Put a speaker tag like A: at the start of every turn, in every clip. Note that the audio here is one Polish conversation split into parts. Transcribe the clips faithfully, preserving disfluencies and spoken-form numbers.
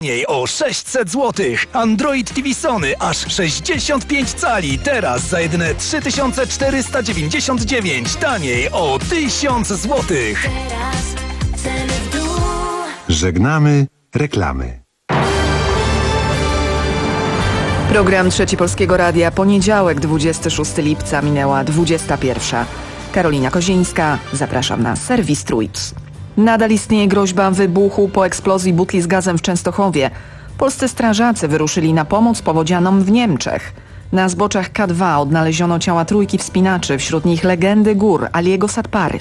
A: Taniej o sześćset złotych. Android T V Sony aż sześćdziesiąt pięć cali. Teraz za jedyne trzy tysiące czterysta dziewięćdziesiąt dziewięć. Taniej o tysiąc złotych.
B: Żegnamy reklamy.
C: Program Trzeci Polskiego Radia. Poniedziałek, dwudziestego szóstego lipca, minęła dwudziesta pierwsza. Karolina Kozińska, zapraszam na serwis Trójc. Nadal istnieje groźba wybuchu po eksplozji butli z gazem w Częstochowie. Polscy strażacy wyruszyli na pomoc powodzianom w Niemczech. Na zboczach K dwa odnaleziono ciała trójki wspinaczy, wśród nich legendy gór Aliego Satpary.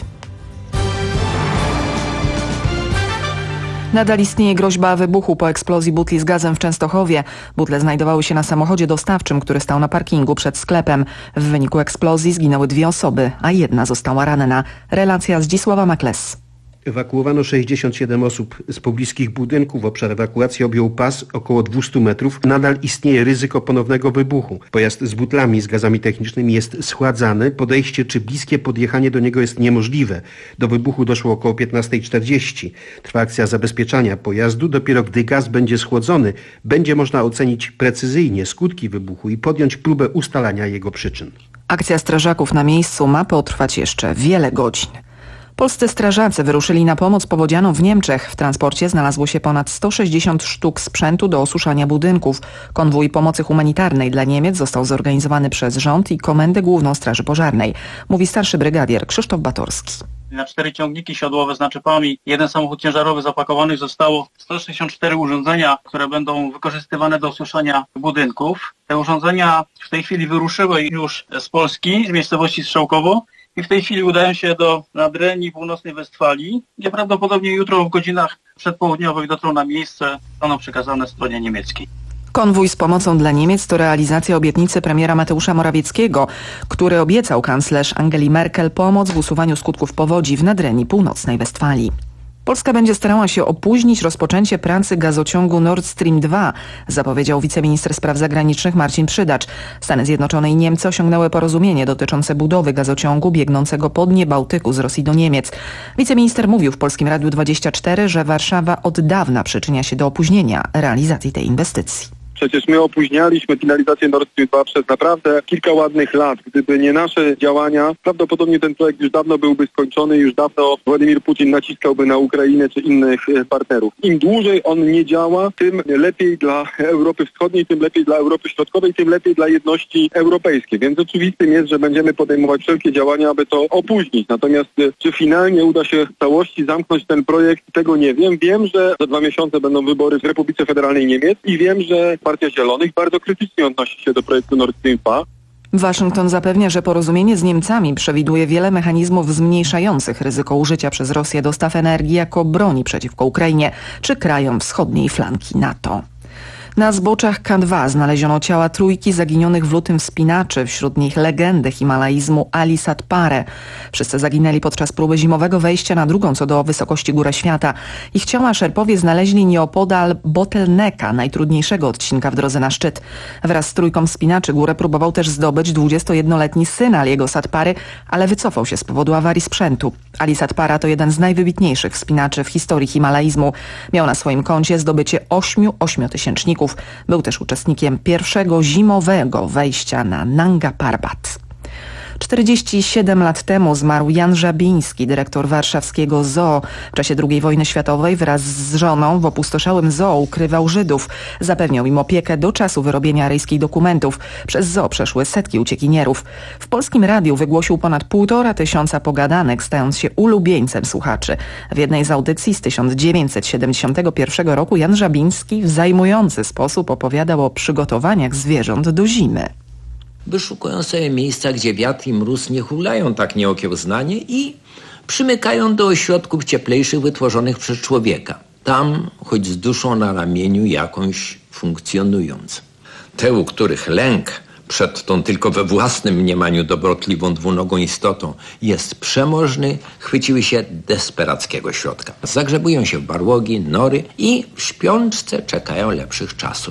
C: Nadal istnieje groźba wybuchu po eksplozji butli z gazem w Częstochowie. Butle znajdowały się na samochodzie dostawczym, który stał na parkingu przed sklepem. W wyniku eksplozji zginęły dwie osoby, a jedna została ranna. Relacja Zdzisława Makles.
D: Ewakuowano sześćdziesiąt siedem osób z pobliskich budynków. Obszar ewakuacji objął pas około dwieście metrów. Nadal istnieje ryzyko ponownego wybuchu. Pojazd z butlami z gazami technicznymi jest schładzany. Podejście czy bliskie podjechanie do niego jest niemożliwe. Do wybuchu doszło około piętnasta czterdzieści. Trwa akcja zabezpieczania pojazdu. Dopiero gdy gaz będzie schłodzony, będzie można ocenić precyzyjnie skutki wybuchu i podjąć próbę ustalania jego przyczyn.
C: Akcja strażaków na miejscu ma potrwać jeszcze wiele godzin. Polscy strażacy wyruszyli na pomoc powodzianom w Niemczech. W transporcie znalazło się ponad sto sześćdziesiąt sztuk sprzętu do osuszania budynków. Konwój pomocy humanitarnej dla Niemiec został zorganizowany przez rząd i Komendę Główną Straży Pożarnej, mówi starszy brygadier Krzysztof Batorski.
E: Na cztery ciągniki siodłowe z naczepami, jeden samochód ciężarowy zapakowanych zostało sto sześćdziesiąt cztery urządzenia, które będą wykorzystywane do osuszania budynków. Te urządzenia w tej chwili wyruszyły już z Polski, z miejscowości Strzałkowo. I w tej chwili udają się do Nadrenii, północnej Westfalii, gdzie prawdopodobnie jutro w godzinach przedpołudniowych dotrą na miejsce, zostaną przekazane stronie niemieckiej.
C: Konwój z pomocą dla Niemiec to realizacja obietnicy premiera Mateusza Morawieckiego, który obiecał kanclerz Angeli Merkel pomoc w usuwaniu skutków powodzi w Nadrenii, północnej Westfalii. Polska będzie starała się opóźnić rozpoczęcie pracy gazociągu Nord Stream dwa, zapowiedział wiceminister spraw zagranicznych Marcin Przydacz. Stany Zjednoczone i Niemcy osiągnęły porozumienie dotyczące budowy gazociągu biegnącego po dnie Bałtyku z Rosji do Niemiec. Wiceminister mówił w Polskim Radiu dwadzieścia cztery, że Warszawa od dawna przyczynia się do opóźnienia realizacji tej inwestycji.
F: Przecież my opóźnialiśmy finalizację Nord Stream dwa przez naprawdę kilka ładnych lat. Gdyby nie nasze działania, prawdopodobnie ten projekt już dawno byłby skończony, już dawno Władimir Putin naciskałby na Ukrainę czy innych partnerów. Im dłużej on nie działa, tym lepiej dla Europy Wschodniej, tym lepiej dla Europy Środkowej, tym lepiej dla jedności europejskiej. Więc oczywistym jest, że będziemy podejmować wszelkie działania, aby to opóźnić. Natomiast czy finalnie uda się w całości zamknąć ten projekt, tego nie wiem. Wiem, że za dwa miesiące będą wybory w Republice Federalnej Niemiec i wiem, że Partia Zielonych bardzo krytycznie odnosi się do projektu Nord Stream dwa.
C: Waszyngton zapewnia, że porozumienie z Niemcami przewiduje wiele mechanizmów zmniejszających ryzyko użycia przez Rosję dostaw energii jako broni przeciwko Ukrainie czy krajom wschodniej flanki NATO. Na zboczach K dwa znaleziono ciała trójki zaginionych w lutym wspinaczy, wśród nich legendy himalaizmu Ali Satpare. Wszyscy zaginęli podczas próby zimowego wejścia na drugą co do wysokości górę świata. Ich ciała Szerpowie znaleźli nieopodal Botelneka, najtrudniejszego odcinka w drodze na szczyt. Wraz z trójką wspinaczy górę próbował też zdobyć dwudziestojednoletni syn Aliego Satpary, ale wycofał się z powodu awarii sprzętu. Ali Satpara to jeden z najwybitniejszych wspinaczy w historii himalaizmu. Miał na swoim koncie zdobycie ośmiu ośmiotysięczników. Był też uczestnikiem pierwszego zimowego wejścia na Nanga Parbat. czterdzieści siedem lat temu zmarł Jan Żabiński, dyrektor warszawskiego zoo. W czasie drugiej wojny światowej wraz z żoną w opustoszałym zoo ukrywał Żydów. Zapewniał im opiekę do czasu wyrobienia aryjskich dokumentów. Przez zoo przeszły setki uciekinierów. W Polskim Radiu wygłosił ponad półtora tysiąca pogadanek, stając się ulubieńcem słuchaczy. W jednej z audycji z tysiąc dziewięćset siedemdziesiątego pierwszego roku Jan Żabiński w zajmujący sposób opowiadał o przygotowaniach zwierząt do zimy.
G: Wyszukują sobie miejsca, gdzie wiatr i mróz nie hulają tak nieokiełznanie i przymykają do ośrodków cieplejszych wytworzonych przez człowieka. Tam, choć z duszą na ramieniu jakąś funkcjonując. Te, u których lęk przed tą tylko we własnym mniemaniu dobrotliwą dwunogą istotą jest przemożny, chwyciły się desperackiego środka. Zagrzebują się w barłogi, nory i w śpiączce czekają lepszych czasów.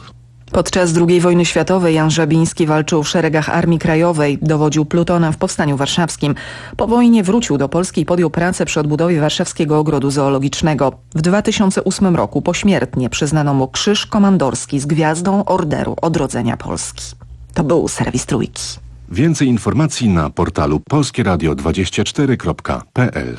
C: Podczas drugiej wojny światowej Jan Żabiński walczył w szeregach Armii Krajowej, dowodził plutonem w Powstaniu Warszawskim. Po wojnie wrócił do Polski i podjął pracę przy odbudowie Warszawskiego Ogrodu Zoologicznego. W dwa tysiące ósmym roku pośmiertnie przyznano mu Krzyż Komandorski z Gwiazdą Orderu Odrodzenia Polski. To był serwis Trójki.
B: Więcej informacji na portalu polskie radio dwadzieścia cztery kropka p l.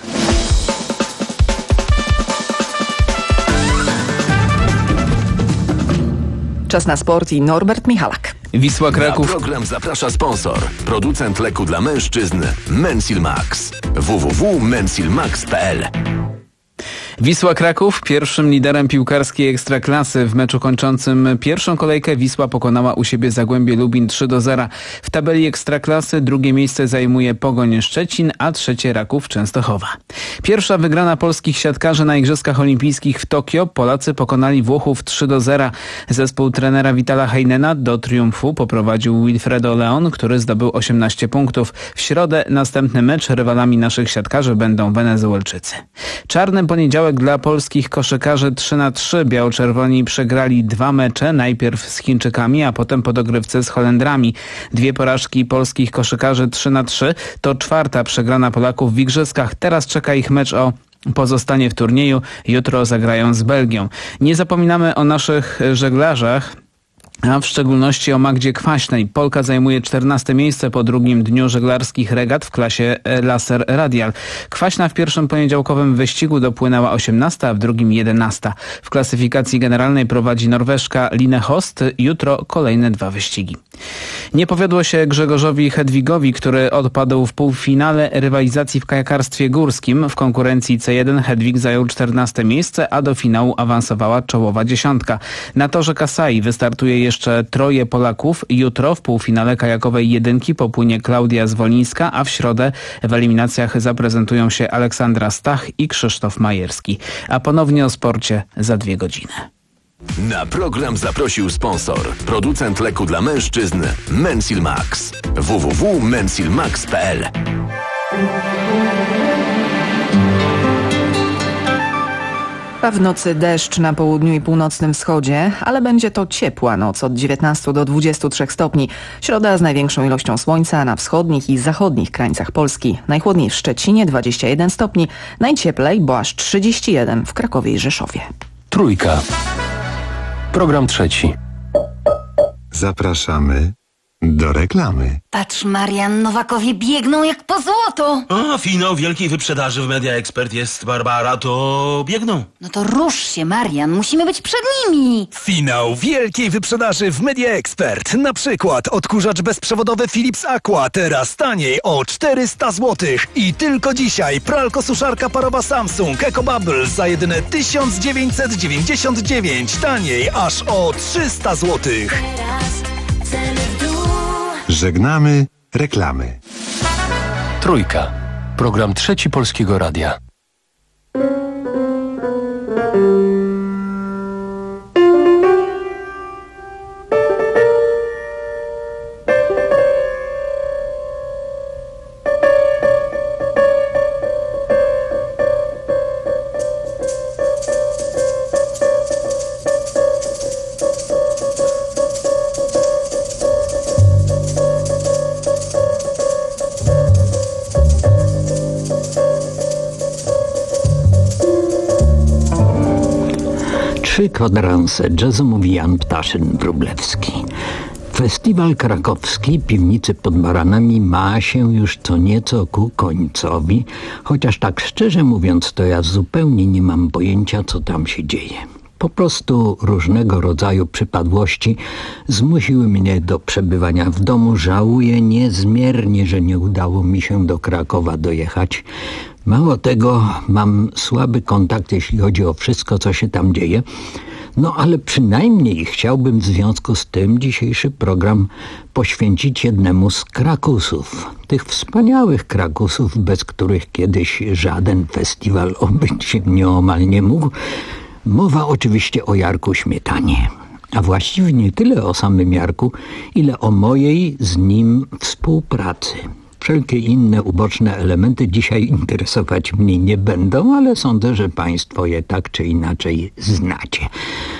C: Czas na sport i Norbert Michalak.
H: Wisła Kraków.
I: Na program zaprasza sponsor. Producent leku dla mężczyzn Mensil Max. w w w kropka mensil max kropka p l.
H: Wisła Kraków, pierwszym liderem piłkarskiej Ekstraklasy. W meczu kończącym pierwszą kolejkę Wisła pokonała u siebie Zagłębie Lubin trzy do zera. W tabeli Ekstraklasy drugie miejsce zajmuje Pogoń Szczecin, a trzecie Raków Częstochowa. Pierwsza wygrana polskich siatkarzy na Igrzyskach Olimpijskich w Tokio. Polacy pokonali Włochów trzy do zera. Zespół trenera Vitala Heinena do triumfu poprowadził Wilfredo Leon, który zdobył osiemnaście punktów. W środę następny mecz. Rywalami naszych siatkarzy będą Wenezuelczycy. Czarny poniedziałek dla polskich koszykarzy trzy na trzy. Biało-czerwoni przegrali dwa mecze, najpierw z Chińczykami, a potem po dogrywce z Holendrami. Dwie porażki polskich koszykarzy trzy na trzy to czwarta przegrana Polaków w Igrzyskach. Teraz czeka ich mecz o pozostanie w turnieju. Jutro zagrają z Belgią. Nie zapominamy o naszych żeglarzach, a w szczególności o Magdzie Kwaśnej. Polka zajmuje czternaste miejsce po drugim dniu żeglarskich regat w klasie Laser Radial. Kwaśna w pierwszym poniedziałkowym wyścigu dopłynęła osiemnasta, a w drugim jedenasta. W klasyfikacji generalnej prowadzi Norweżka Line Host. Jutro kolejne dwa wyścigi. Nie powiodło się Grzegorzowi Hedwigowi, który odpadł w półfinale rywalizacji w kajakarstwie górskim. W konkurencji C jeden Hedwig zajął czternaste miejsce, a do finału awansowała czołowa dziesiątka. Na torze Kasai wystartuje jeszcze troje Polaków. Jutro w półfinale kajakowej jedynki popłynie Klaudia Zwolińska, a w środę w eliminacjach zaprezentują się Aleksandra Stach i Krzysztof Majerski. A ponownie o sporcie za dwie godziny.
I: Na program zaprosił sponsor. Producent leku dla mężczyzn Mensil Max. w w w kropka mensil max kropka p l.
C: A w nocy deszcz na południu i północnym wschodzie, ale będzie to ciepła noc od dziewiętnastu do dwudziestu trzech stopni. Środa z największą ilością słońca na wschodnich i zachodnich krańcach Polski. Najchłodniej w Szczecinie dwadzieścia jeden stopni, najcieplej, bo aż trzydzieści jeden w Krakowie i Rzeszowie.
J: Trójka. Program trzeci.
B: Zapraszamy do reklamy.
K: Patrz, Marian, Nowakowie biegną jak po złoto.
L: O, finał wielkiej wyprzedaży w Media Expert jest, Barbara, to biegną.
K: No to rusz się, Marian, musimy być przed nimi.
A: Finał wielkiej wyprzedaży w Media Expert. Na przykład odkurzacz bezprzewodowy Philips Aqua teraz taniej o czterysta złotych. I tylko dzisiaj pralko-suszarka parowa Samsung EcoBubble za jedyne tysiąc dziewięćset dziewięćdziesiąt dziewięć. Taniej aż o trzysta złotych.
B: Żegnamy reklamy.
J: Trójka. Program trzeci Polskiego Radia.
M: Trzy kwadranse jazzu, mówi Jan Ptaszyn-Wróblewski. Festiwal krakowski Piwnicy pod Baranami ma się już co nieco ku końcowi, chociaż tak szczerze mówiąc to ja zupełnie nie mam pojęcia, co tam się dzieje. Po prostu różnego rodzaju przypadłości zmusiły mnie do przebywania w domu. Żałuję niezmiernie, że nie udało mi się do Krakowa dojechać. Mało tego, mam słaby kontakt, jeśli chodzi o wszystko, co się tam dzieje. No ale przynajmniej chciałbym w związku z tym dzisiejszy program poświęcić jednemu z krakusów. Tych wspaniałych krakusów, bez których kiedyś żaden festiwal obyć się nieomal nie mógł. Mowa oczywiście o Jarku Śmietanie. A właściwie nie tyle o samym Jarku, ile o mojej z nim współpracy. Wszelkie inne uboczne elementy dzisiaj interesować mnie nie będą, ale sądzę, że państwo je tak czy inaczej znacie.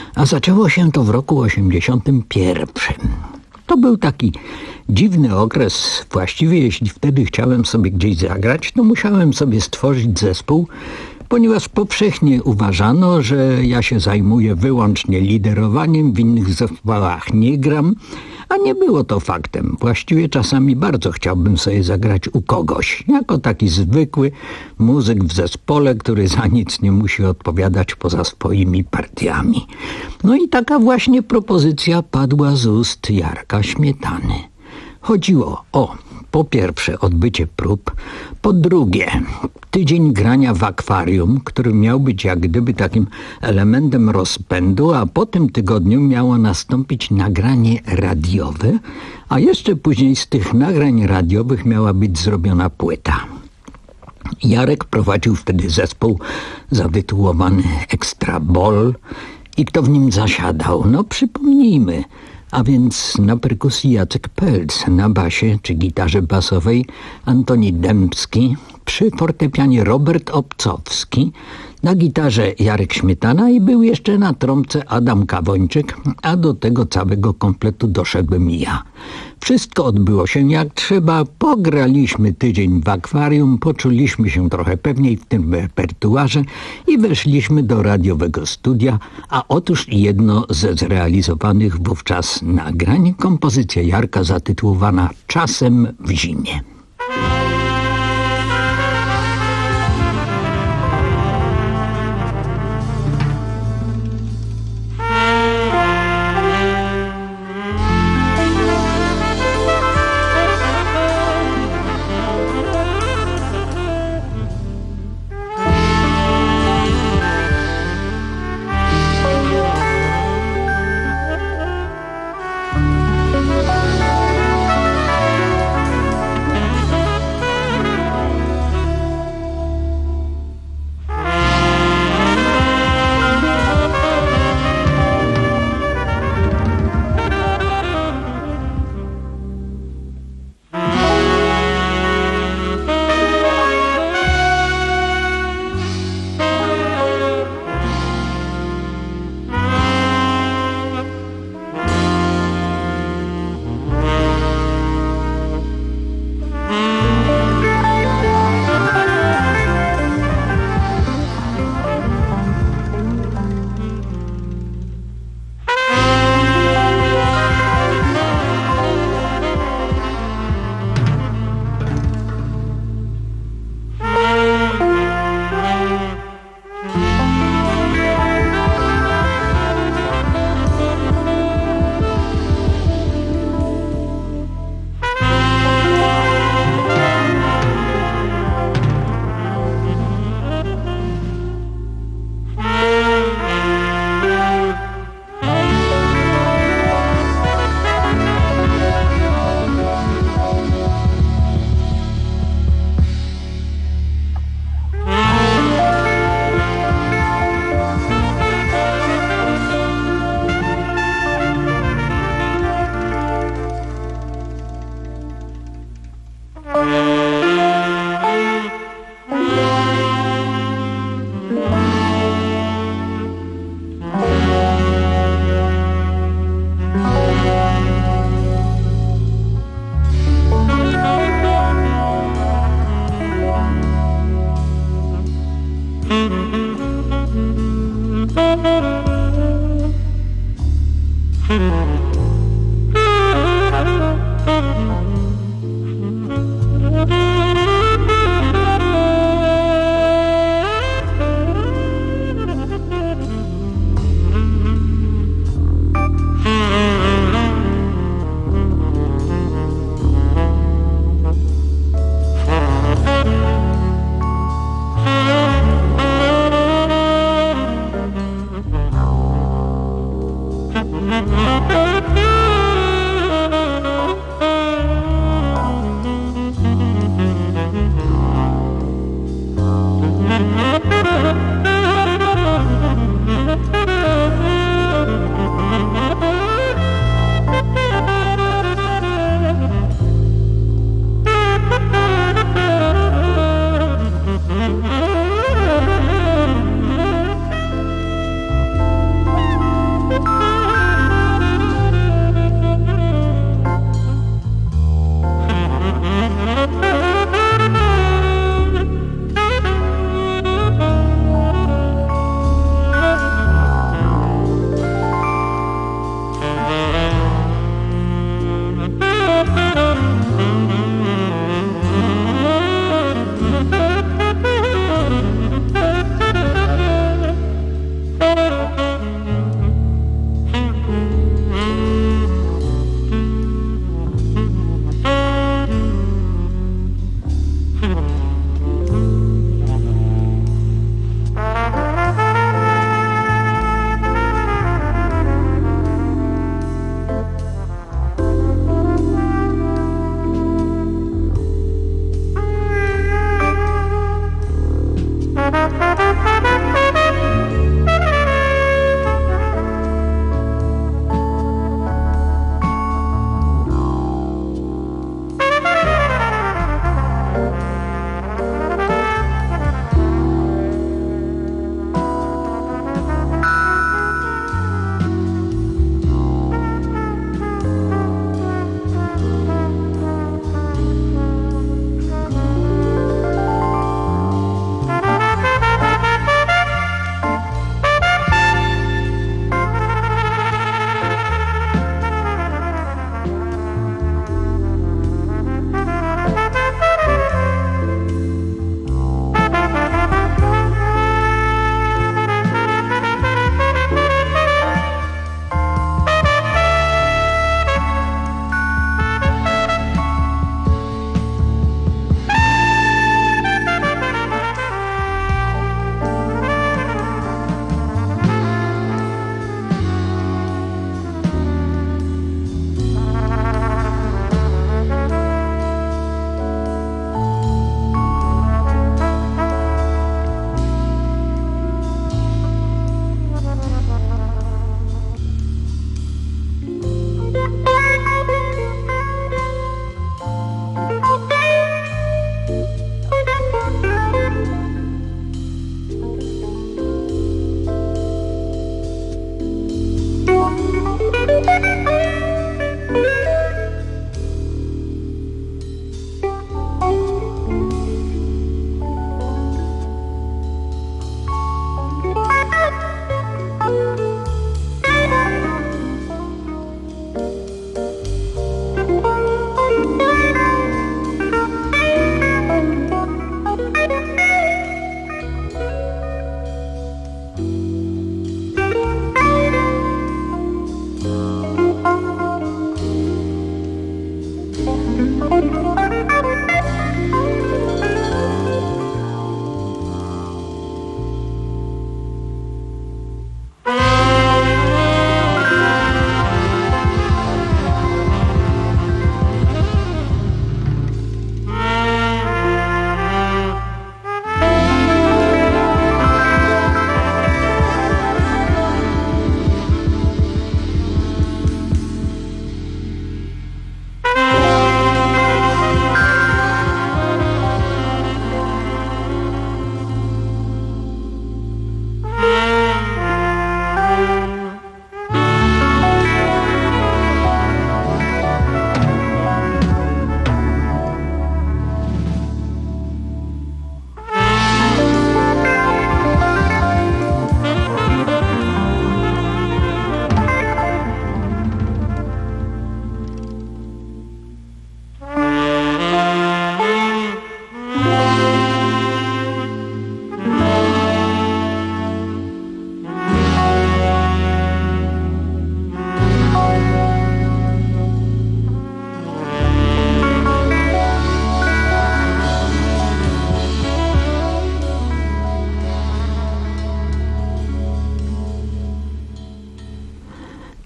M: A zaczęło się to w roku osiemdziesiątym pierwszym. To był taki dziwny okres. Właściwie jeśli wtedy chciałem sobie gdzieś zagrać, to musiałem sobie stworzyć zespół, ponieważ powszechnie uważano, że ja się zajmuję wyłącznie liderowaniem, w innych zespołach nie gram, a nie było to faktem. Właściwie czasami bardzo chciałbym sobie zagrać u kogoś, jako taki zwykły muzyk w zespole, który za nic nie musi odpowiadać poza swoimi partiami. No i taka właśnie propozycja padła z ust Jarka Śmietany. Chodziło o, po pierwsze, odbycie prób, po drugie, tydzień grania w akwarium, który miał być jak gdyby takim elementem rozpędu, a po tym tygodniu miało nastąpić nagranie radiowe, a jeszcze później z tych nagrań radiowych miała być zrobiona płyta. Jarek prowadził wtedy zespół zatytułowany Extra Ball i kto w nim zasiadał? No przypomnijmy, a więc na perkusji Jacek Pelc, na basie czy gitarze basowej Antoni Dębski, przy fortepianie Robert Obcowski, na gitarze Jarek Śmietana i był jeszcze na trąbce Adam Kawończyk, a do tego całego kompletu doszedłem ja. Wszystko odbyło się jak trzeba, pograliśmy tydzień w akwarium, poczuliśmy się trochę pewniej w tym repertuarze i weszliśmy do radiowego studia, a otóż jedno ze zrealizowanych wówczas nagrań, kompozycja Jarka zatytułowana Czasem w zimie.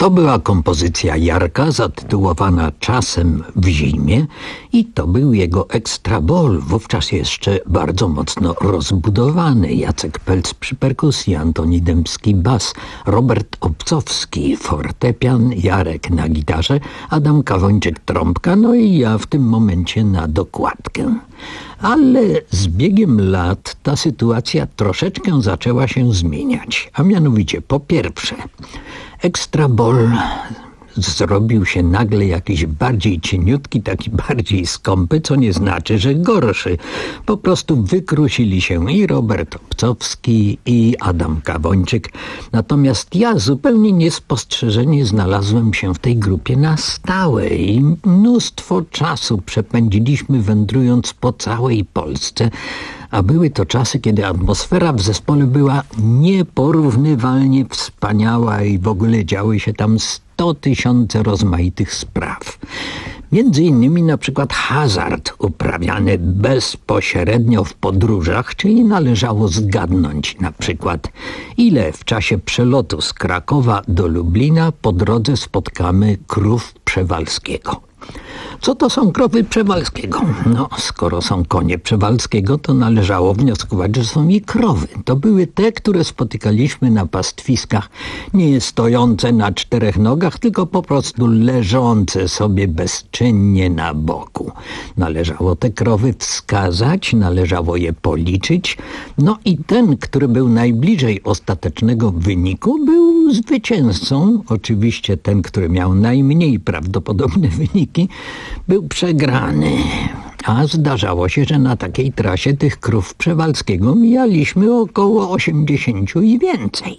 M: To była kompozycja Jarka zatytułowana Czasem w zimie i to był jego Extra Ball, wówczas jeszcze bardzo mocno rozbudowany. Jacek Pelc przy perkusji, Antoni Dębski bas, Robert Obcowski fortepian, Jarek na gitarze, Adam Kawończyk trąbka, no i ja w tym momencie na dokładkę. Ale z biegiem lat ta sytuacja troszeczkę zaczęła się zmieniać, a mianowicie po pierwsze Extra Ball zrobił się nagle jakiś bardziej cieniutki, taki bardziej skąpy, co nie znaczy, że gorszy. Po prostu wykrusili się i Robert Obcowski, i Adam Kawończyk. Natomiast ja zupełnie niespostrzeżenie znalazłem się w tej grupie na stałe i mnóstwo czasu przepędziliśmy wędrując po całej Polsce, a były to czasy, kiedy atmosfera w zespole była nieporównywalnie wspaniała i w ogóle działy się tam sto tysiące rozmaitych spraw. Między innymi na przykład hazard uprawiany bezpośrednio w podróżach, czyli należało zgadnąć na przykład, ile w czasie przelotu z Krakowa do Lublina po drodze spotkamy krów Przewalskiego. Co to są krowy Przewalskiego? No, skoro są konie Przewalskiego, to należało wnioskować, że są i krowy. To były te, które spotykaliśmy na pastwiskach, nie stojące na czterech nogach, tylko po prostu leżące sobie bezczynnie na boku. Należało te krowy wskazać, należało je policzyć, no i ten, który był najbliżej ostatecznego wyniku, był zwycięzcą. Oczywiście ten, który miał najmniej prawdopodobne wyniki, był przegrany. A zdarzało się, że na takiej trasie tych krów Przewalskiego mijaliśmy około osiemdziesięciu i więcej.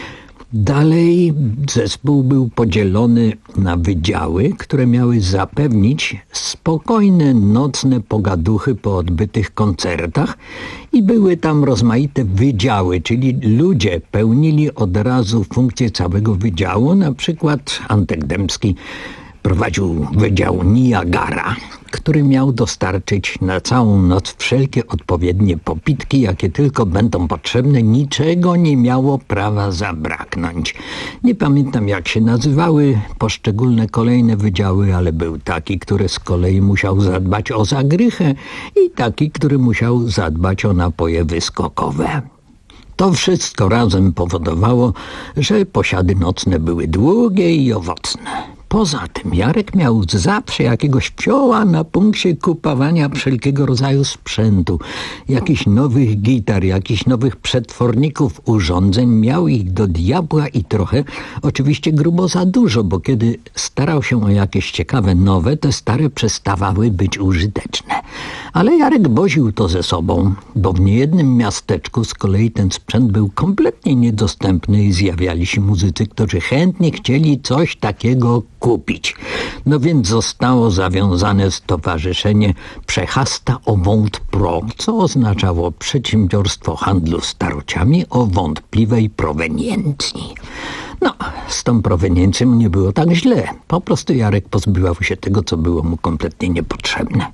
M: Dalej zespół był podzielony na wydziały, które miały zapewnić spokojne nocne pogaduchy po odbytych koncertach i były tam rozmaite wydziały, czyli ludzie pełnili od razu funkcję całego wydziału. Na przykład Antek Dębski prowadził wydział Niagara, który miał dostarczyć na całą noc wszelkie odpowiednie popitki, jakie tylko będą potrzebne. Niczego nie miało prawa zabraknąć. Nie pamiętam, jak się nazywały poszczególne kolejne wydziały, ale był taki, który z kolei musiał zadbać o zagrychę i taki, który musiał zadbać o napoje wyskokowe. To wszystko razem powodowało, że posiady nocne były długie i owocne. Poza tym Jarek miał zawsze jakiegoś psioła na punkcie kupowania wszelkiego rodzaju sprzętu, jakichś nowych gitar, jakichś nowych przetworników, urządzeń. Miał ich do diabła i trochę, oczywiście grubo za dużo, bo kiedy starał się o jakieś ciekawe nowe, te stare przestawały być użyteczne. Ale Jarek woził to ze sobą, bo w niejednym miasteczku z kolei ten sprzęt był kompletnie niedostępny i zjawiali się muzycy, którzy chętnie chcieli coś takiego kupić. No więc zostało zawiązane stowarzyszenie Przechasta o Wąt Pro, co oznaczało przedsiębiorstwo handlu starociami o wątpliwej proweniencji. No, z tą proweniencją nie było tak źle. Po prostu Jarek pozbywał się tego, co było mu kompletnie niepotrzebne.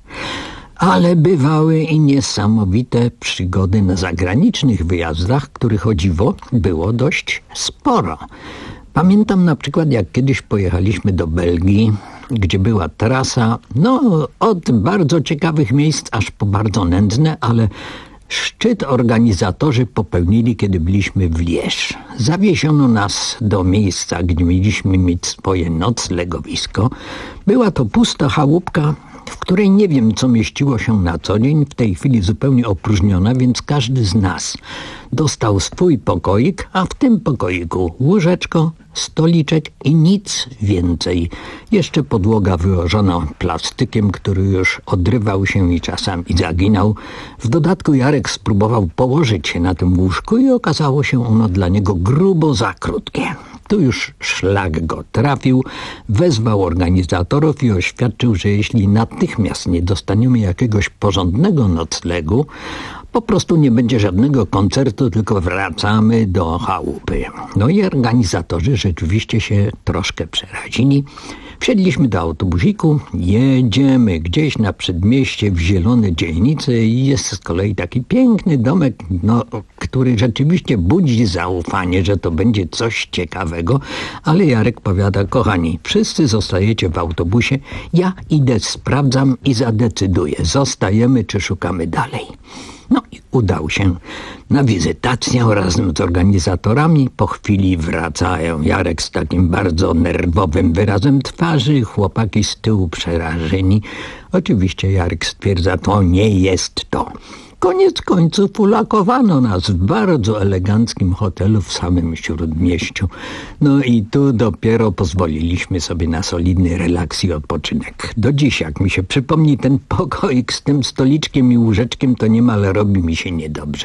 M: Ale bywały i niesamowite przygody na zagranicznych wyjazdach, których o dziwo było dość sporo. Pamiętam na przykład, jak kiedyś pojechaliśmy do Belgii, gdzie była trasa, no od bardzo ciekawych miejsc aż po bardzo nędzne, ale szczyt organizatorzy popełnili, kiedy byliśmy w Lierz. Zawieziono nas do miejsca, gdzie mieliśmy mieć swoje noclegowisko. Była to pusta chałupka, w której nie wiem, co mieściło się na co dzień, w tej chwili zupełnie opróżniona, więc każdy z nas dostał swój pokoik, a w tym pokoiku łóżeczko, stoliczek i nic więcej. Jeszcze podłoga wyłożona plastykiem, który już odrywał się i czasami zaginał. W dodatku Jarek spróbował położyć się na tym łóżku i okazało się ono dla niego grubo za krótkie. Tu już szlak go trafił, wezwał organizatorów i oświadczył, że jeśli natychmiast nie dostaniemy jakiegoś porządnego noclegu, po prostu nie będzie żadnego koncertu, tylko wracamy do chałupy. No i organizatorzy rzeczywiście się troszkę przerazili. Wsiedliśmy do autobusiku, jedziemy gdzieś na przedmieście w zielone dzielnice i jest z kolei taki piękny domek, no, który rzeczywiście budzi zaufanie, że to będzie coś ciekawego, ale Jarek powiada: kochani, wszyscy zostajecie w autobusie, ja idę, sprawdzam i zadecyduję, zostajemy czy szukamy dalej. No i udał się na wizytację razem z organizatorami. Po chwili wracają. Jarek z takim bardzo nerwowym wyrazem twarzy, chłopaki z tyłu przerażeni. Oczywiście Jarek stwierdza, to nie jest to. Koniec końców ulakowano nas w bardzo eleganckim hotelu w samym Śródmieściu. No i tu dopiero pozwoliliśmy sobie na solidny relaks i odpoczynek. Do dziś, jak mi się przypomni ten pokoik z tym stoliczkiem i łóżeczkiem, to niemal robi mi się niedobrze.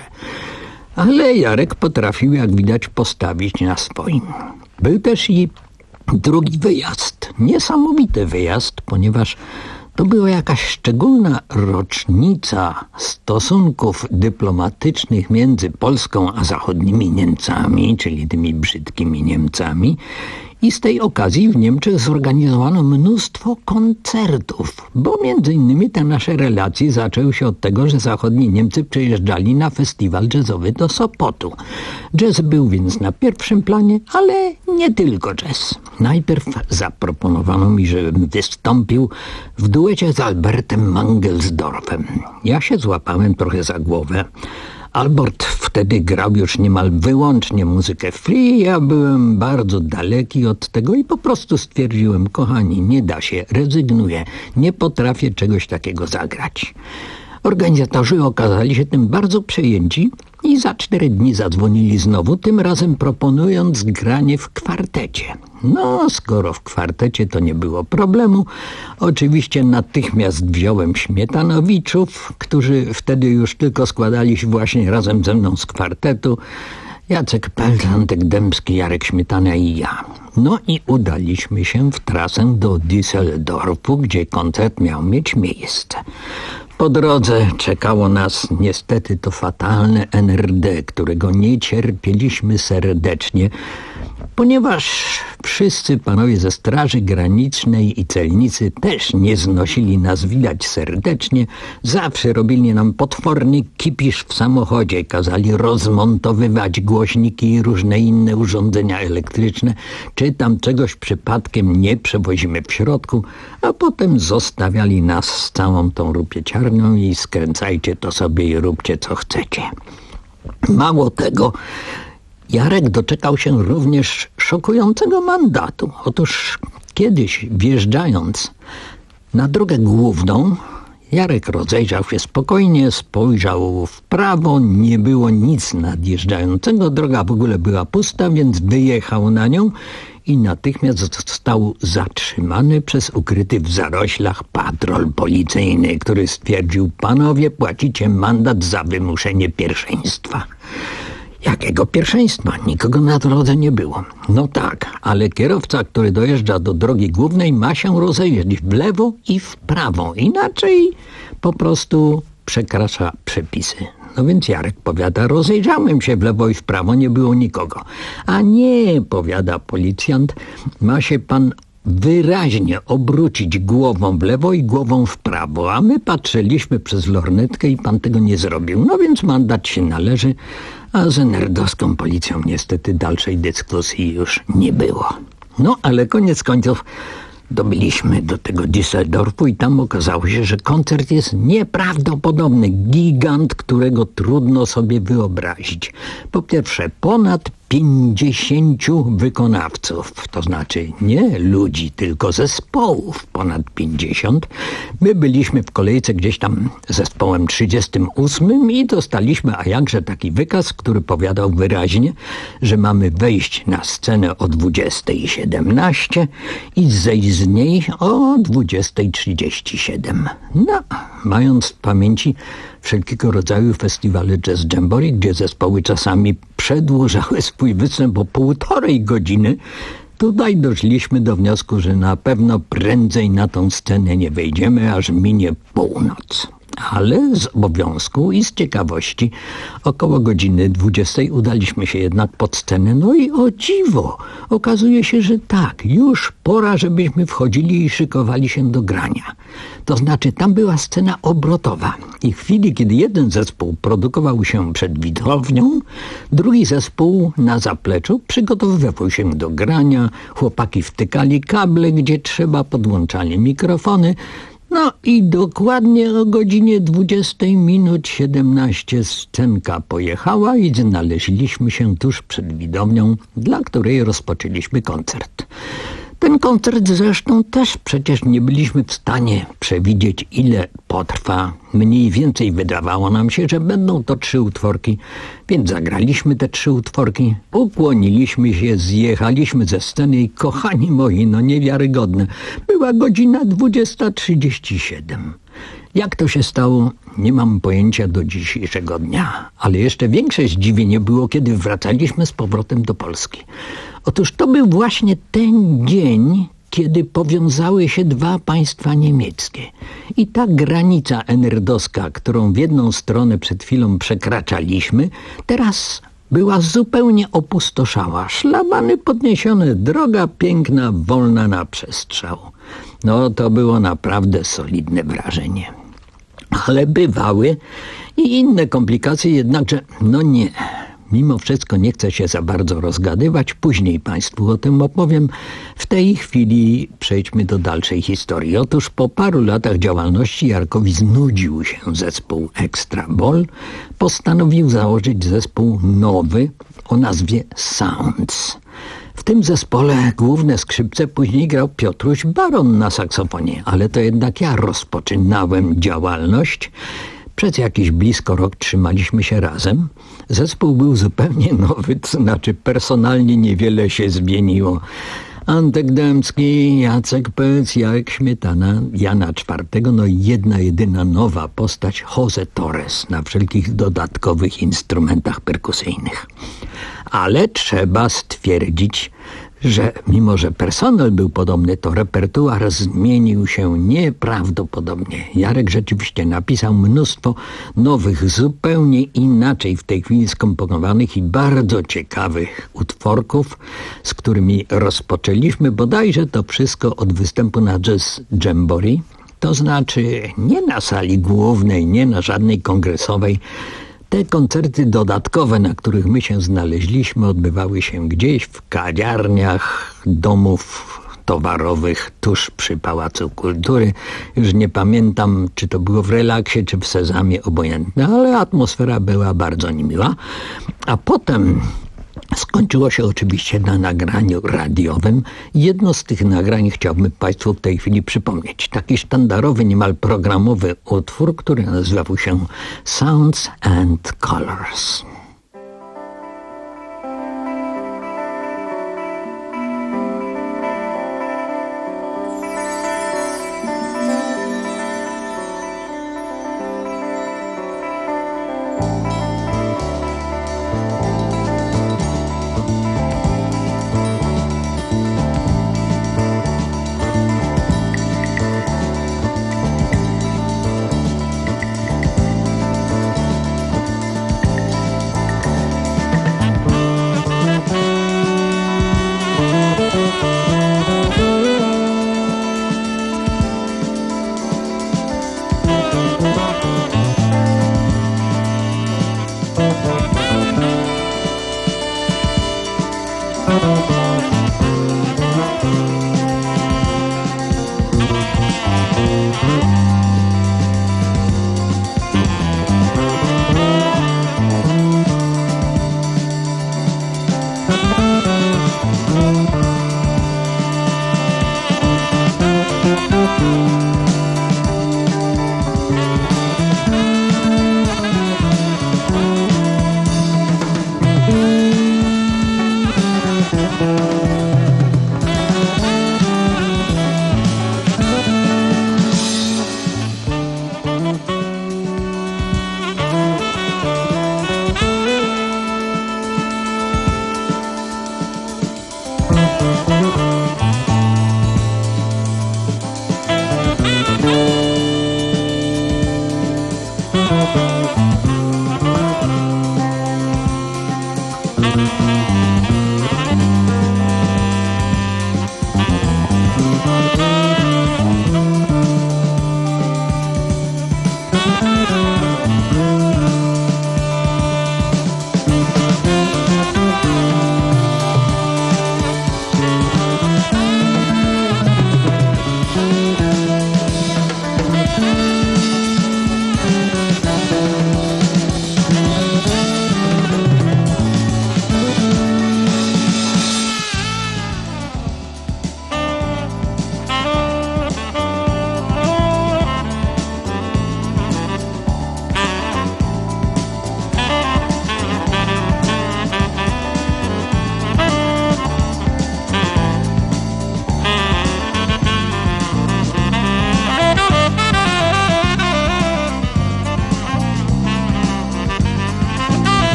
M: Ale Jarek potrafił, jak widać, postawić na swoim. Był też i drugi wyjazd. Niesamowity wyjazd, ponieważ to była jakaś szczególna rocznica stosunków dyplomatycznych między Polską a zachodnimi Niemcami, czyli tymi brzydkimi Niemcami. I z tej okazji w Niemczech zorganizowano mnóstwo koncertów, bo między innymi te nasze relacje zaczęły się od tego, że zachodni Niemcy przyjeżdżali na festiwal jazzowy do Sopotu. Jazz był więc na pierwszym planie, ale nie tylko jazz. Najpierw zaproponowano mi, żebym wystąpił w duecie z Albertem Mangelsdorfem. Ja się złapałem trochę za głowę. Albert wtedy grał już niemal wyłącznie muzykę free, ja byłem bardzo daleki od tego i po prostu stwierdziłem: kochani, nie da się, rezygnuję, nie potrafię czegoś takiego zagrać. Organizatorzy okazali się tym bardzo przejęci i za cztery dni zadzwonili znowu, tym razem proponując granie w kwartecie. No, skoro w kwartecie to nie było problemu, oczywiście natychmiast wziąłem Śmietanowiczów, którzy wtedy już tylko składali się właśnie razem ze mną z kwartetu. Jacek Pelt, Antek Dębski, Jarek Śmietana i ja. No i udaliśmy się w trasę do Düsseldorfu, gdzie koncert miał mieć miejsce. Po drodze czekało nas niestety to fatalne N R D, którego nie cierpieliśmy serdecznie, ponieważ wszyscy panowie ze Straży Granicznej i celnicy też nie znosili nas widać serdecznie. Zawsze robili nam potworny kipisz w samochodzie, kazali rozmontowywać głośniki i różne inne urządzenia elektryczne, czy tam czegoś przypadkiem nie przewozimy w środku, a potem zostawiali nas z całą tą rupieciarnią i skręcajcie to sobie i róbcie co chcecie. Mało tego, Jarek doczekał się również szokującego mandatu. Otóż kiedyś wjeżdżając na drogę główną, Jarek rozejrzał się spokojnie, spojrzał w prawo, nie było nic nadjeżdżającego, droga w ogóle była pusta, więc wyjechał na nią i natychmiast został zatrzymany przez ukryty w zaroślach patrol policyjny, który stwierdził: panowie, płacicie mandat za wymuszenie pierwszeństwa. Jakiego pierwszeństwa? Nikogo na drodze nie było. No tak, ale kierowca, który dojeżdża do drogi głównej, ma się rozejrzeć w lewo i w prawo. Inaczej po prostu przekracza przepisy. No więc Jarek powiada: rozejrzałem się w lewo i w prawo, nie było nikogo. A nie, powiada policjant, ma się pan wyraźnie obrócić głową w lewo i głową w prawo, a my patrzyliśmy przez lornetkę i pan tego nie zrobił. No więc mandat się należy, a z nerdowską policją niestety dalszej dyskusji już nie było. No ale koniec końców dobyliśmy do tego Düsseldorfu i tam okazało się, że koncert jest nieprawdopodobny. Gigant, którego trudno sobie wyobrazić. Po pierwsze, ponad pięćdziesięciu wykonawców, to znaczy nie ludzi, tylko zespołów ponad pięćdziesiąt. My byliśmy w kolejce gdzieś tam zespołem trzydziestym ósmym i dostaliśmy, a jakże, taki wykaz, który powiadał wyraźnie, że mamy wejść na scenę o dwudziestej siedemnaście i zejść z niej o dwudziestej trzydzieści siedem. No, mając w pamięci wszelkiego rodzaju festiwale Jazz Jamboree, gdzie zespoły czasami przedłużały swój występ o półtorej godziny, tutaj doszliśmy do wniosku, że na pewno prędzej na tą scenę nie wejdziemy, aż minie północ. Ale z obowiązku i z ciekawości około godziny dwudziestej udaliśmy się jednak pod scenę. No i o dziwo, okazuje się, że tak, już pora, żebyśmy wchodzili i szykowali się do grania. To znaczy, tam była scena obrotowa i w chwili, kiedy jeden zespół produkował się przed widownią, drugi zespół na zapleczu przygotowywał się do grania, chłopaki wtykali kable, gdzie trzeba, podłączali mikrofony. No i dokładnie o godzinie dwudziestej minut siedemnaście scenka pojechała i znaleźliśmy się tuż przed widownią, dla której rozpoczęliśmy koncert. Ten koncert zresztą też przecież nie byliśmy w stanie przewidzieć, ile potrwa. Mniej więcej wydawało nam się, że będą to trzy utworki, więc zagraliśmy te trzy utworki, ukłoniliśmy się, zjechaliśmy ze sceny i kochani moi, no niewiarygodne, była godzina dwudziesta trzydzieści siedem. Jak to się stało, nie mam pojęcia do dzisiejszego dnia, ale jeszcze większe zdziwienie było, kiedy wracaliśmy z powrotem do Polski. Otóż to był właśnie ten dzień, kiedy powiązały się dwa państwa niemieckie. I ta granica enerdowska, którą w jedną stronę przed chwilą przekraczaliśmy, teraz była zupełnie opustoszała. Szlabany podniesione, droga piękna, wolna na przestrzał. No to było naprawdę solidne wrażenie. Ale bywały i inne komplikacje, jednakże no nie. Mimo wszystko nie chcę się za bardzo rozgadywać, później Państwu o tym opowiem. W tej chwili przejdźmy do dalszej historii. Otóż po paru latach działalności Jarkowi znudził się zespół Extra Ball. Postanowił założyć zespół nowy o nazwie Sounds. W tym zespole główne skrzypce później grał Piotruś Baron na saksofonie, ale to jednak ja rozpoczynałem działalność. Przez jakiś blisko rok trzymaliśmy się razem. Zespół był zupełnie nowy, to znaczy personalnie niewiele się zmieniło. Antek Dębski, Jacek Pec, Jarek Śmietana, Jana Czwartego, no i jedna jedyna nowa postać, Jose Torres, na wszelkich dodatkowych instrumentach perkusyjnych. Ale trzeba stwierdzić, że mimo że personel był podobny, to repertuar zmienił się nieprawdopodobnie. Jarek rzeczywiście napisał mnóstwo nowych, zupełnie inaczej w tej chwili skomponowanych i bardzo ciekawych utworków, z którymi rozpoczęliśmy bodajże to wszystko od występu na Jazz Jamboree. To znaczy nie na sali głównej, nie na żadnej kongresowej. Te koncerty dodatkowe, na których my się znaleźliśmy, odbywały się gdzieś w kawiarniach domów towarowych tuż przy Pałacu Kultury. Już nie pamiętam, czy to było w Relaksie, czy w Sezamie, obojętne, ale atmosfera była bardzo niemiła. A potem skończyło się oczywiście na nagraniu radiowym. Jedno z tych nagrań chciałbym Państwu w tej chwili przypomnieć. Taki sztandarowy, niemal programowy utwór, który nazywał się Sounds and Colors.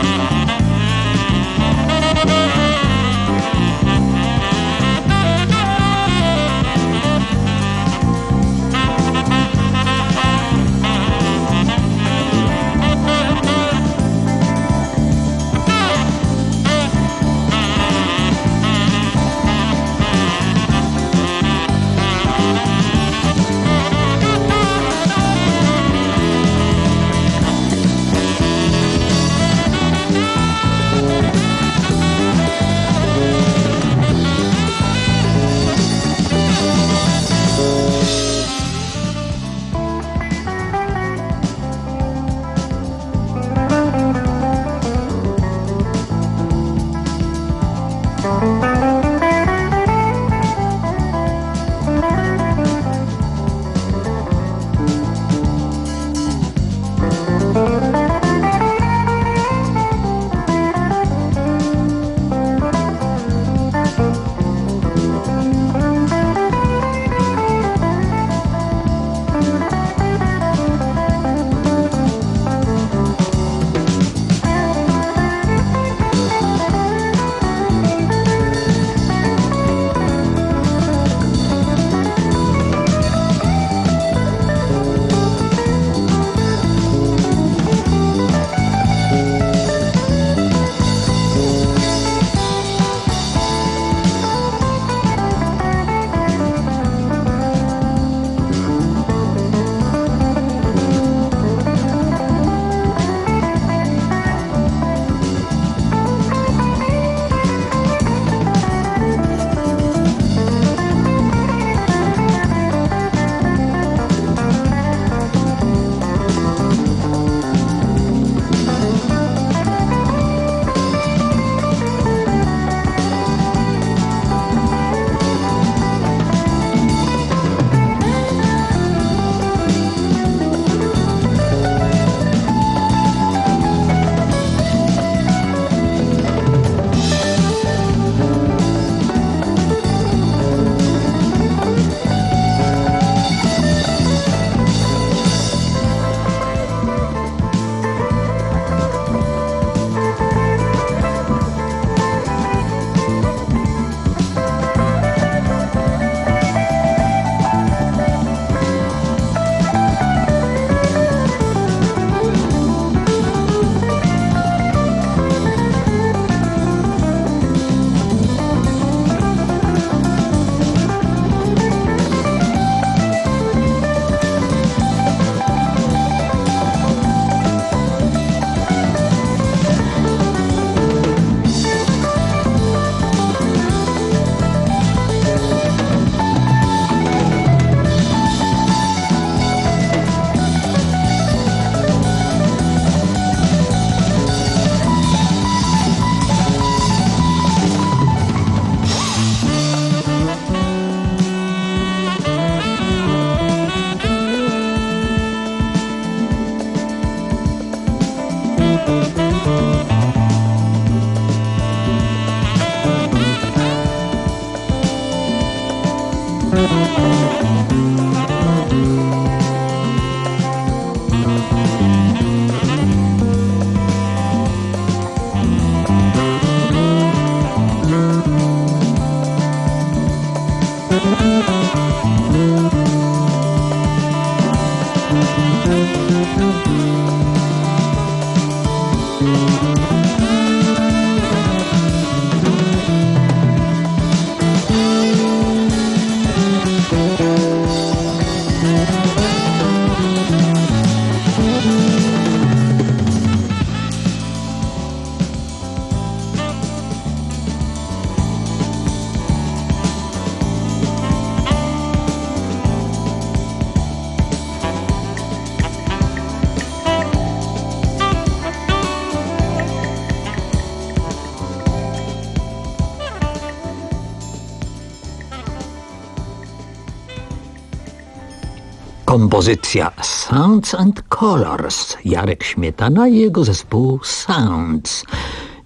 M: Kompozycja Sounds and Colors, Jarek Śmietana i jego zespół Sounds,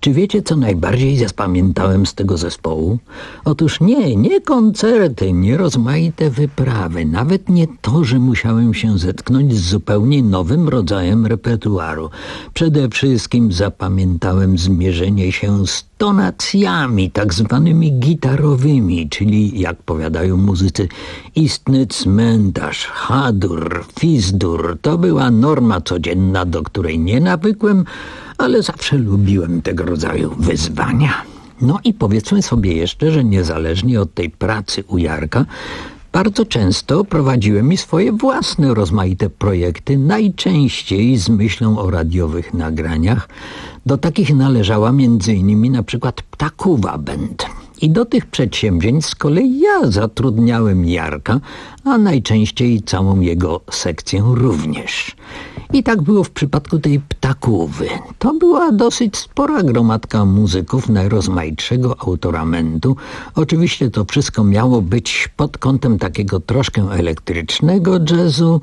M: Czy wiecie, co najbardziej zapamiętałem z tego zespołu? Otóż nie, nie koncerty, nie rozmaite wyprawy, nawet nie to, że musiałem się zetknąć z zupełnie nowym rodzajem repertuaru. Przede wszystkim zapamiętałem zmierzenie się z tonacjami tak zwanymi gitarowymi, czyli, jak powiadają muzycy, istny cmentarz, hadur, fizdur. To była norma codzienna, do której nie nawykłem, ale zawsze lubiłem tego rodzaju wyzwania. No i powiedzmy sobie jeszcze, że niezależnie od tej pracy u Jarka, bardzo często prowadziłem i swoje własne rozmaite projekty, najczęściej z myślą o radiowych nagraniach. Do takich należała między innymi na przykład Ptakuwa Band. I do tych przedsięwzięć z kolei ja zatrudniałem Jarka, a najczęściej całą jego sekcję również. I tak było w przypadku tej Ptakówy. To była dosyć spora gromadka muzyków najrozmaitszego autoramentu. Oczywiście to wszystko miało być pod kątem takiego troszkę elektrycznego jazzu.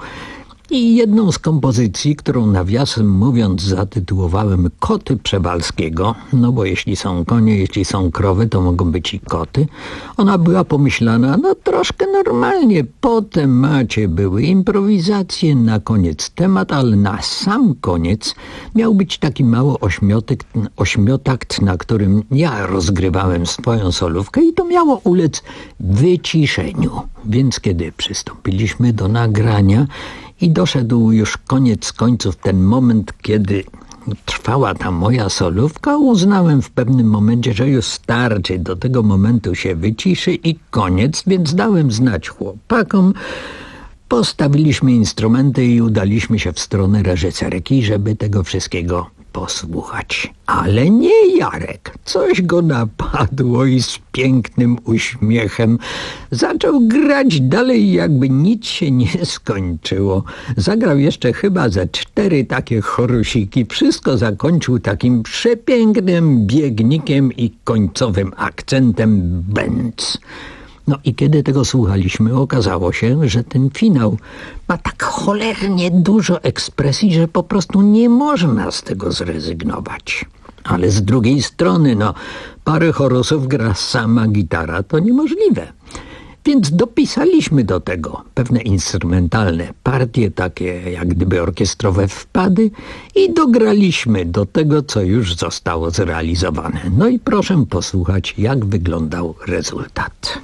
M: I jedną z kompozycji, którą nawiasem mówiąc zatytułowałem Koty Przewalskiego, no bo jeśli są konie, jeśli są krowy, to mogą być i koty, ona była pomyślana no troszkę normalnie. Po temacie były improwizacje, na koniec temat, ale na sam koniec miał być taki mały ośmiotyk, ośmiotakt, na którym ja rozgrywałem swoją solówkę i to miało ulec wyciszeniu. Więc kiedy przystąpiliśmy do nagrania i doszedł już koniec końców ten moment, kiedy trwała ta moja solówka, uznałem w pewnym momencie, że już starczy, do tego momentu się wyciszy i koniec, więc dałem znać chłopakom. Postawiliśmy instrumenty i udaliśmy się w stronę reżyserki, żeby tego wszystkiego posłuchać. Ale nie Jarek. Coś go napadło i z pięknym uśmiechem zaczął grać dalej, jakby nic się nie skończyło. Zagrał jeszcze chyba ze cztery takie chorusiki. Wszystko zakończył takim przepięknym biegnikiem i końcowym akcentem bęc. No i kiedy tego słuchaliśmy, okazało się, że ten finał ma tak cholernie dużo ekspresji, że po prostu nie można z tego zrezygnować. Ale z drugiej strony, no, parę chorusów gra sama gitara, to niemożliwe. Więc dopisaliśmy do tego pewne instrumentalne partie, takie jak gdyby orkiestrowe wpady i dograliśmy do tego, co już zostało zrealizowane. No i proszę posłuchać, jak wyglądał rezultat.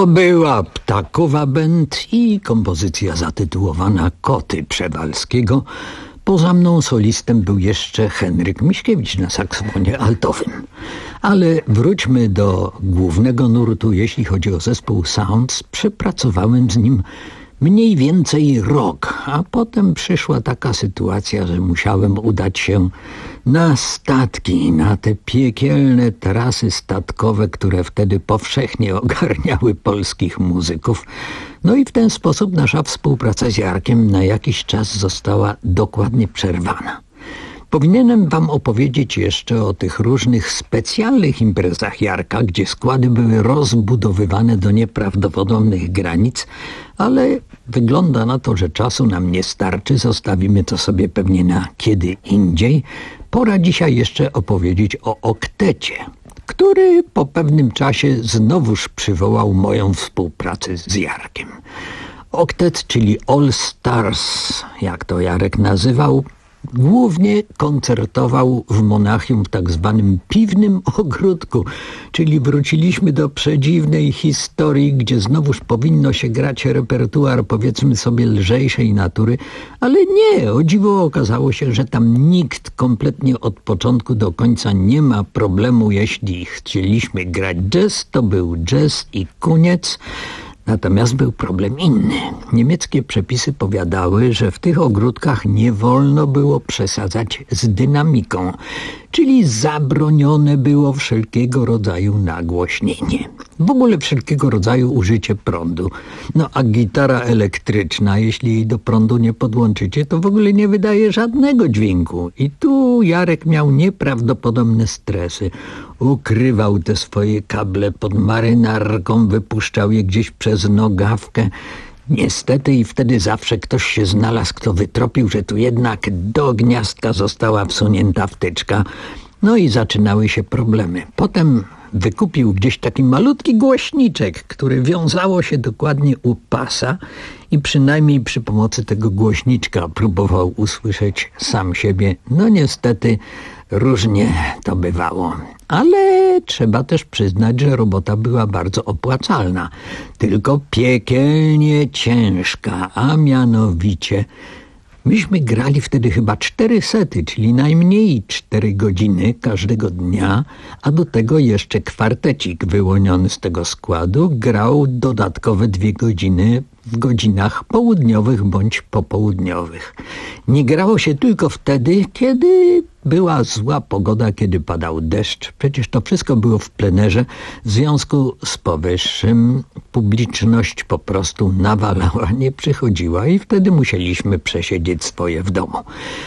M: To była Ptakowa Band i kompozycja zatytułowana Koty Przewalskiego. Poza mną solistem był jeszcze Henryk Miśkiewicz na saksofonie altowym. Ale wróćmy do głównego nurtu. Jeśli chodzi o zespół Sounds, przepracowałem z nim mniej więcej rok, a potem przyszła taka sytuacja, że musiałem udać się na statki, na te piekielne trasy statkowe, które wtedy powszechnie ogarniały polskich muzyków. No i w ten sposób nasza współpraca z Jarkiem na jakiś czas została dokładnie przerwana. Powinienem wam opowiedzieć jeszcze o tych różnych specjalnych imprezach Jarka, gdzie składy były rozbudowywane do nieprawdopodobnych granic, ale wygląda na to, że czasu nam nie starczy, zostawimy to sobie pewnie na kiedy indziej. Pora dzisiaj jeszcze opowiedzieć o oktecie, który po pewnym czasie znowuż przywołał moją współpracę z Jarkiem. Oktet, czyli All Stars, jak to Jarek nazywał, głównie koncertował w Monachium w tak zwanym piwnym ogródku, czyli wróciliśmy do przedziwnej historii, gdzie znowuż powinno się grać repertuar, powiedzmy sobie, lżejszej natury, ale nie, o dziwo okazało się, że tam nikt kompletnie od początku do końca nie ma problemu, jeśli chcieliśmy grać jazz, to był jazz i koniec. Natomiast był problem inny. Niemieckie przepisy powiadały, że w tych ogródkach nie wolno było przesadzać z dynamiką, czyli zabronione było wszelkiego rodzaju nagłośnienie. W ogóle wszelkiego rodzaju użycie prądu. No a gitara elektryczna, jeśli jej do prądu nie podłączycie, to w ogóle nie wydaje żadnego dźwięku. I tu Jarek miał nieprawdopodobne stresy. Ukrywał te swoje kable pod marynarką, wypuszczał je gdzieś przez nogawkę. Niestety i wtedy zawsze ktoś się znalazł, kto wytropił, że tu jednak do gniazdka została wsunięta wtyczka. No i zaczynały się problemy. Potem wykupił gdzieś taki malutki głośniczek, który wiązało się dokładnie u pasa i przynajmniej przy pomocy tego głośniczka próbował usłyszeć sam siebie. No niestety różnie to bywało. Ale trzeba też przyznać, że robota była bardzo opłacalna, tylko piekielnie ciężka, a mianowicie myśmy grali wtedy chyba cztery sety, czyli najmniej cztery godziny każdego dnia, a do tego jeszcze kwartecik wyłoniony z tego składu grał dodatkowe dwie godziny w godzinach południowych bądź popołudniowych. Nie grało się tylko wtedy, kiedy była zła pogoda, kiedy padał deszcz. Przecież to wszystko było w plenerze. W związku z powyższym publiczność po prostu nawalała, nie przychodziła i wtedy musieliśmy przesiedzieć swoje w domu.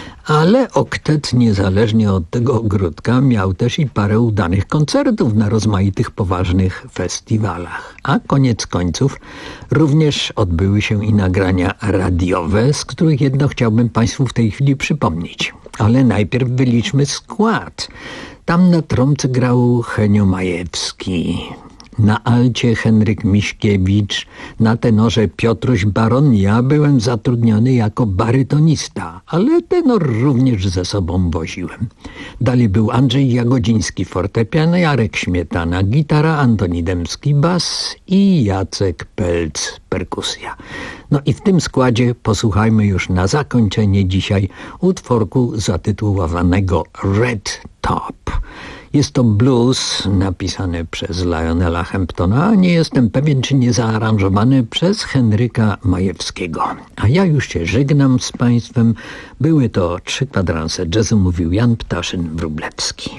M: Ale oktet, niezależnie od tego ogródka, miał też i parę udanych koncertów na rozmaitych poważnych festiwalach. A koniec końców również odbyły się i nagrania radiowe, z których jedno chciałbym Państwu w tej chwili przypomnieć. Ale najpierw wyliczmy skład. Tam na trąbce grał Henio Majewski, na alcie Henryk Miśkiewicz, na tenorze Piotruś Baron. Ja byłem zatrudniony jako barytonista, ale tenor również ze sobą woziłem. Dalej był Andrzej Jagodziński, fortepian, Jarek Śmietana, gitara, Antoni Dębski, bas i Jacek Pelc, perkusja. No i w tym składzie posłuchajmy już na zakończenie dzisiaj utworku zatytułowanego Red Top. Jest to blues napisany przez Lionela Hamptona, a nie jestem pewien, czy nie zaaranżowany przez Henryka Majewskiego. A ja już się żegnam z Państwem. Były to trzy kwadranse jazzu, mówił Jan Ptaszyn-Wróblewski.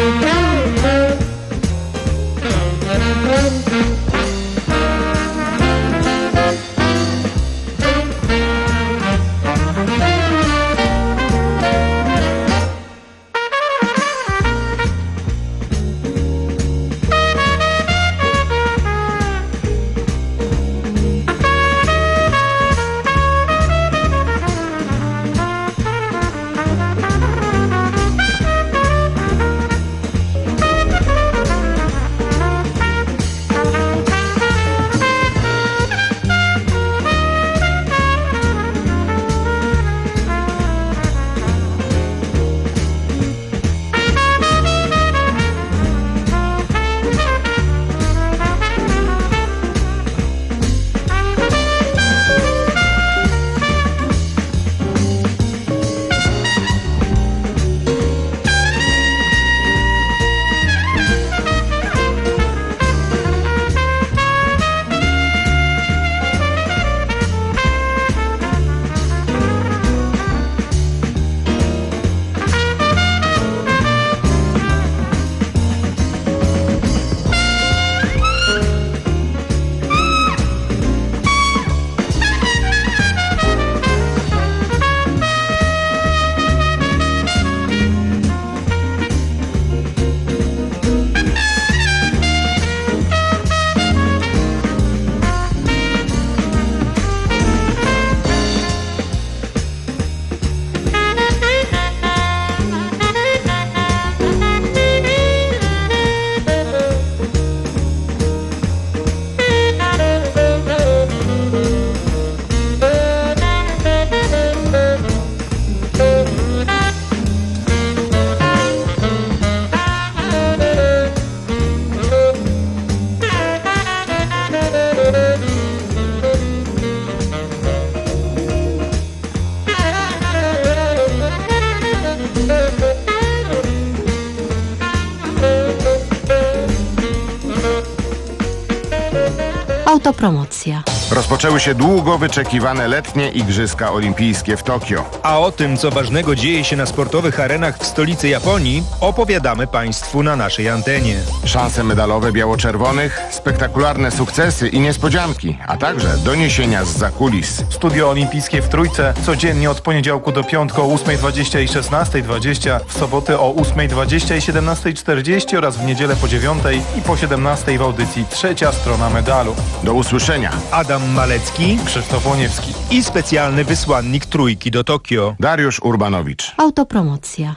N: Autopromocja.
O: Rozpoczęły się długo wyczekiwane letnie Igrzyska Olimpijskie w Tokio.
P: A o tym, co ważnego dzieje się na sportowych arenach w stolicy Japonii, opowiadamy Państwu na naszej antenie.
O: Szanse medalowe biało-czerwonych, spektakularne sukcesy i niespodzianki, a także doniesienia z zakulis.
Q: Studio Olimpijskie w Trójce codziennie od poniedziałku do piątku o ósmej dwadzieścia i szesnastej dwadzieścia, w soboty o ósmej dwadzieścia i siedemnastej czterdzieści oraz w niedzielę po dziewiątej i po siedemnastej w audycji Trzecia Strona Medalu.
O: Do usłyszenia.
P: Adam Malecki,
Q: Krzysztof Łoniewski
P: i specjalny wysłannik Trójki do Tokio,
O: Dariusz Urbanowicz.
N: Autopromocja.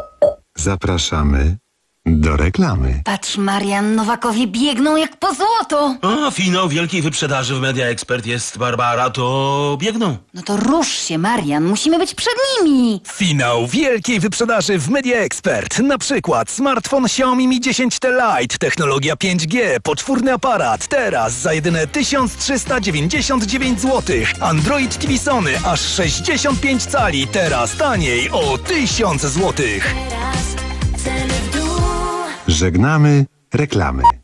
B: Zapraszamy do reklamy.
K: Patrz, Marian, Nowakowie biegną jak po złoto.
L: O, finał wielkiej wyprzedaży w Media Expert jest, Barbara, to biegną.
K: No to rusz się, Marian, musimy być przed nimi.
A: Finał wielkiej wyprzedaży w Media Expert. Na przykład smartfon Xiaomi Mi dziesięć T Lite, technologia pięć G, poczwórny aparat, teraz za jedyne tysiąc trzysta dziewięćdziesiąt dziewięć złotych. Android T V Sony aż sześćdziesiąt pięć cali, teraz taniej o tysiąc złotych.
B: Żegnamy reklamy.